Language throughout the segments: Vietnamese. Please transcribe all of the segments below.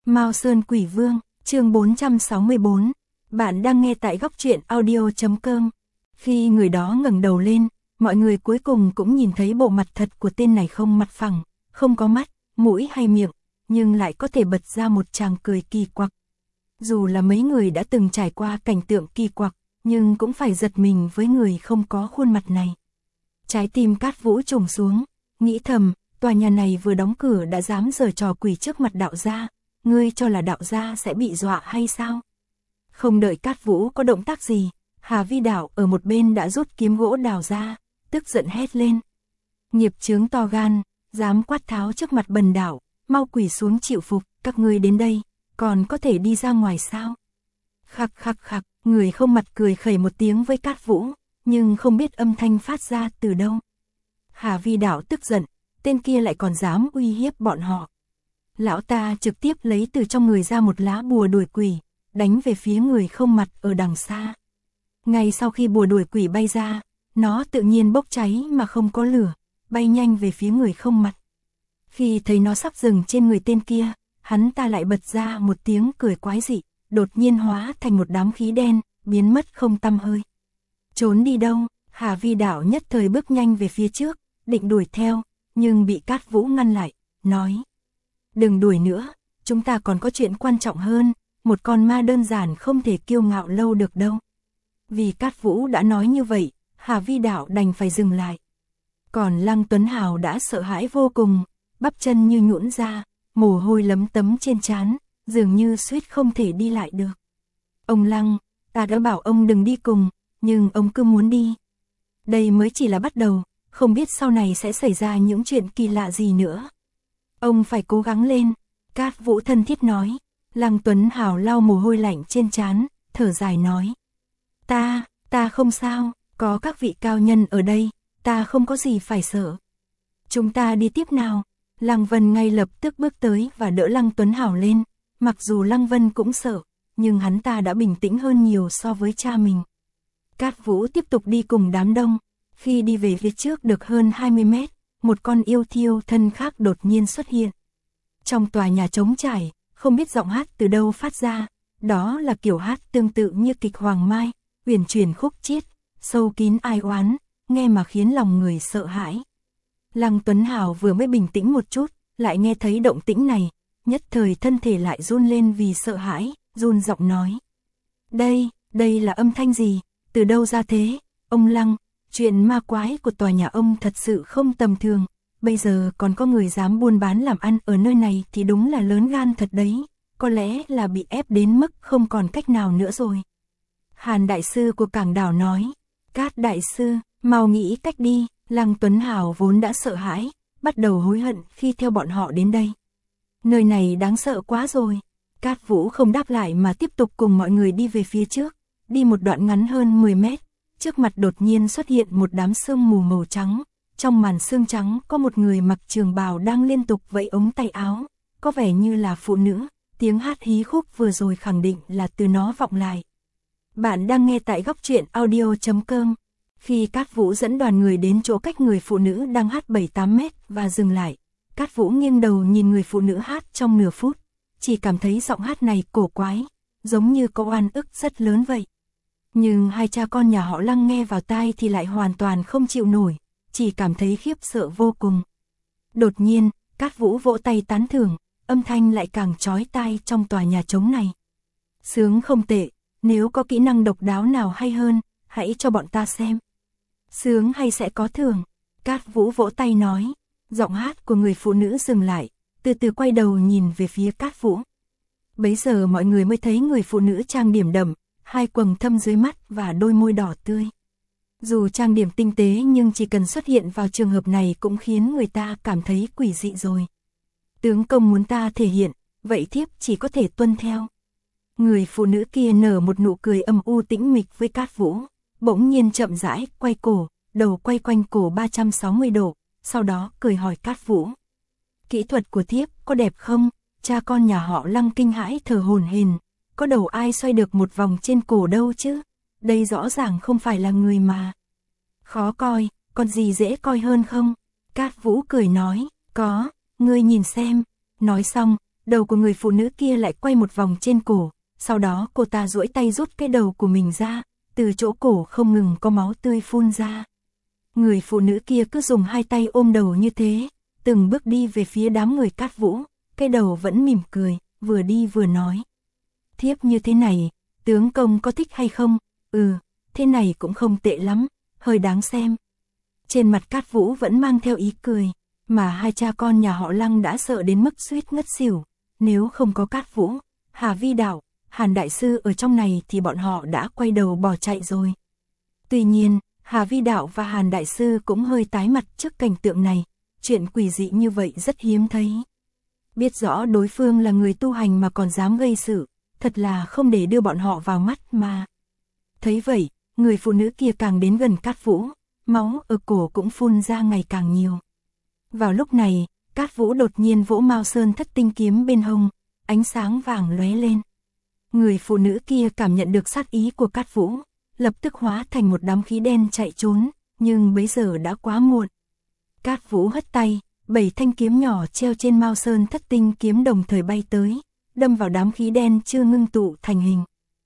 Mao Sơn Quỷ Vương, chương 464. Bạn đang nghe tại góc truyện audio.com. Khi người đó ngẩng đầu lên, mọi người cuối cùng cũng nhìn thấy bộ mặt thật của tên này, không mặt phẳng, không có mắt, mũi hay miệng, nhưng lại có thể bật ra một tràng cười kỳ quặc. Dù là mấy người đã từng trải qua cảnh tượng kỳ quặc, nhưng cũng phải giật mình với người không có khuôn mặt này. Trái tim Cát Vũ trùng xuống, nghĩ thầm, tòa nhà này vừa đóng cửa đã dám giở trò quỷ trước mặt đạo gia, ngươi cho là đạo gia sẽ bị dọa hay sao? Không đợi Cát Vũ có động tác gì, Hà Vi Đạo ở một bên đã rút kiếm gỗ đào ra, tức giận hét lên. Nghiệp chướng to gan, dám quát tháo trước mặt bần đạo, mau quỳ xuống chịu phục, các ngươi đến đây, còn có thể đi ra ngoài sao? Khặc khặc khặc, người không mặt cười khẩy một tiếng với Cát Vũ, nhưng không biết âm thanh phát ra từ đâu. Hà Vi Đạo tức giận, tên kia lại còn dám uy hiếp bọn họ. Lão ta trực tiếp lấy từ trong người ra một lá bùa đuổi quỷ, đánh về phía người không mặt ở đằng xa. Ngay sau khi bùa đuổi quỷ bay ra, nó tự nhiên bốc cháy mà không có lửa, bay nhanh về phía người không mặt. Khi thấy nó sắp dừng trên người tên kia, hắn ta lại bật ra một tiếng cười quái dị, đột nhiên hóa thành một đám khí đen, biến mất không tăm hơi. Trốn đi đâu? Hà Vi Đạo nhất thời bước nhanh về phía trước, định đuổi theo, nhưng bị Cát Vũ ngăn lại, nói: đừng đuổi nữa, chúng ta còn có chuyện quan trọng hơn, một con ma đơn giản không thể kiêu ngạo lâu được đâu. Vì Cát Vũ đã nói như vậy, Hà Vi Đạo đành phải dừng lại. Còn Lăng Tuấn Hào đã sợ hãi vô cùng, bắp chân như nhũn ra, mồ hôi lấm tấm trên trán, dường như suýt không thể đi lại được. Ông Lăng, ta đã bảo ông đừng đi cùng, nhưng ông cứ muốn đi. Đây mới chỉ là bắt đầu, không biết sau này sẽ xảy ra những chuyện kỳ lạ gì nữa. Ông phải cố gắng lên, Cát Vũ thân thiết nói. Lăng Tuấn Hào lau mồ hôi lạnh trên trán, thở dài nói: Ta không sao, có các vị cao nhân ở đây, ta không có gì phải sợ. Chúng ta đi tiếp nào. Lăng Vân ngay lập tức bước tới và đỡ Lăng Tuấn Hào lên, mặc dù Lăng Vân cũng sợ, nhưng hắn ta đã bình tĩnh hơn nhiều so với cha mình. Cát Vũ tiếp tục đi cùng đám đông, khi đi về phía trước được hơn 20 mét, một con yêu thiêu thân khác đột nhiên xuất hiện. Trong tòa nhà trống trải, không biết giọng hát từ đâu phát ra, đó là kiểu hát tương tự như kịch Hoàng Mai, uyển chuyển khúc chiết, sâu kín ai oán, nghe mà khiến lòng người sợ hãi. Lăng Tuấn Hào vừa mới bình tĩnh một chút, lại nghe thấy động tĩnh này, nhất thời thân thể lại run lên vì sợ hãi, run giọng nói: đây là âm thanh gì, từ đâu ra thế? Ông Lăng, chuyện ma quái của tòa nhà ông thật sự không tầm thường, bây giờ còn có người dám buôn bán làm ăn ở nơi này thì đúng là lớn gan thật đấy, có lẽ là bị ép đến mức không còn cách nào nữa rồi. Hàn đại sư của Cảng Đảo nói: Cát đại sư, mau nghĩ cách đi. Lăng Tuấn Hào vốn đã sợ hãi, bắt đầu hối hận khi theo bọn họ đến đây. Nơi này đáng sợ quá rồi. Cát Vũ không đáp lại mà tiếp tục cùng mọi người đi về phía trước, đi một đoạn ngắn hơn 10 mét, trước mặt đột nhiên xuất hiện một đám sương mù màu trắng. Trong màn sương trắng có một người mặc trường bào đang liên tục vẫy ống tay áo, có vẻ như là phụ nữ, tiếng hát hí khúc vừa rồi khẳng định là từ nó vọng lại. Bạn đang nghe tại góc truyện audio.com. Khi Cát Vũ dẫn đoàn người đến chỗ cách người phụ nữ đang hát 7-8 mét và dừng lại, Cát Vũ nghiêng đầu nhìn người phụ nữ hát trong nửa phút, chỉ cảm thấy giọng hát này cổ quái, giống như có oan ức rất lớn vậy. Nhưng hai cha con nhà họ Lăng nghe vào tai thì lại hoàn toàn không chịu nổi, chỉ cảm thấy khiếp sợ vô cùng. Đột nhiên, Cát Vũ vỗ tay tán thưởng, âm thanh lại càng chói tai trong tòa nhà trống này. Sướng không tệ, nếu có kỹ năng độc đáo nào hay hơn, hãy cho bọn ta xem. Sướng hay sẽ có thưởng. Cát Vũ vỗ tay nói. Giọng hát của người phụ nữ dừng lại, từ từ quay đầu nhìn về phía Cát Vũ. Bấy giờ mọi người mới thấy người phụ nữ trang điểm đậm, hai quầng thâm dưới mắt và đôi môi đỏ tươi. Dù trang điểm tinh tế nhưng chỉ cần xuất hiện vào trường hợp này cũng khiến người ta cảm thấy quỷ dị rồi. Tướng công muốn ta thể hiện, vậy thiếp chỉ có thể tuân theo. Người phụ nữ kia nở một nụ cười âm u tĩnh mịch với Cát Vũ, bỗng nhiên chậm rãi quay cổ, đầu quay quanh cổ 360 độ, sau đó cười hỏi Cát Vũ: kỹ thuật của thiếp có đẹp không? Cha con nhà họ Lăng kinh hãi thở hổn hển, có đầu ai xoay được một vòng trên cổ đâu chứ? Đây rõ ràng không phải là người mà. Khó coi, còn gì dễ coi hơn không? Cát Vũ cười nói: có, ngươi nhìn xem. Nói xong, đầu của người phụ nữ kia lại quay một vòng trên cổ, sau đó cô ta duỗi tay rút cái đầu của mình ra, từ chỗ cổ không ngừng có máu tươi phun ra. Người phụ nữ kia cứ dùng hai tay ôm đầu như thế, từng bước đi về phía đám người Cát Vũ, cái đầu vẫn mỉm cười, vừa đi vừa nói. Thiếp như thế này, tướng công có thích hay không? Thế này cũng không tệ lắm, hơi đáng xem. Trên mặt Cát Vũ vẫn mang theo ý cười, mà hai cha con nhà họ Lăng đã sợ đến mức suýt ngất xỉu. Nếu không có Cát Vũ, Hà Vi Đạo, Hàn Đại Sư ở trong này thì bọn họ đã quay đầu bỏ chạy rồi. Tuy nhiên, Hà Vi Đạo và Hàn Đại Sư cũng hơi tái mặt trước cảnh tượng này, chuyện quỷ dị như vậy rất hiếm thấy. Biết rõ đối phương là người tu hành mà còn dám gây sự, thật là không để đưa bọn họ vào mắt mà. Thấy vậy, người phụ nữ kia càng đến gần Cát Vũ, máu ở cổ cũng phun ra ngày càng nhiều. Vào lúc này, Cát Vũ đột nhiên vỗ Mao Sơn Thất Tinh kiếm bên hông, ánh sáng vàng lóe lên. Người phụ nữ kia cảm nhận được sát ý của Cát Vũ, lập tức hóa thành một đám khí đen chạy trốn, nhưng bấy giờ đã quá muộn. Cát Vũ hất tay, 7 thanh kiếm nhỏ treo trên Mao Sơn Thất Tinh kiếm đồng thời bay tới, đâm vào đám khí đen chưa ngưng tụ thành hình.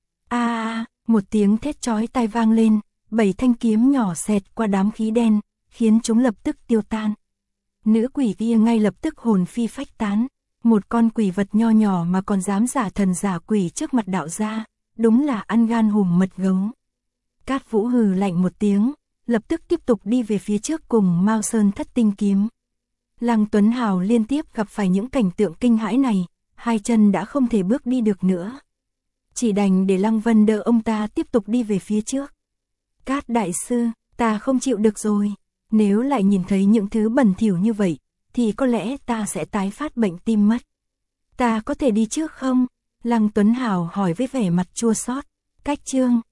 Một tiếng thét chói tai vang lên, 7 thanh kiếm nhỏ xẹt qua đám khí đen, khiến chúng lập tức tiêu tan. Nữ quỷ kia ngay lập tức hồn phi phách tán, một con quỷ vật nho nhỏ mà còn dám giả thần giả quỷ trước mặt đạo gia, đúng là ăn gan hùm mật gấu. Cát Vũ hừ lạnh một tiếng, lập tức tiếp tục đi về phía trước cùng Mao Sơn Thất Tinh kiếm. Lăng Tuấn Hào liên tiếp gặp phải những cảnh tượng kinh hãi này, hai chân đã không thể bước đi được nữa. Chỉ đành để Lăng Vân đỡ ông ta tiếp tục đi về phía trước. Cát Đại Sư, ta không chịu được rồi, nếu lại nhìn thấy những thứ bẩn thỉu như vậy, thì có lẽ ta sẽ tái phát bệnh tim mất. Ta có thể đi trước không? Lăng Tuấn Hào hỏi với vẻ mặt chua xót. Cách Chương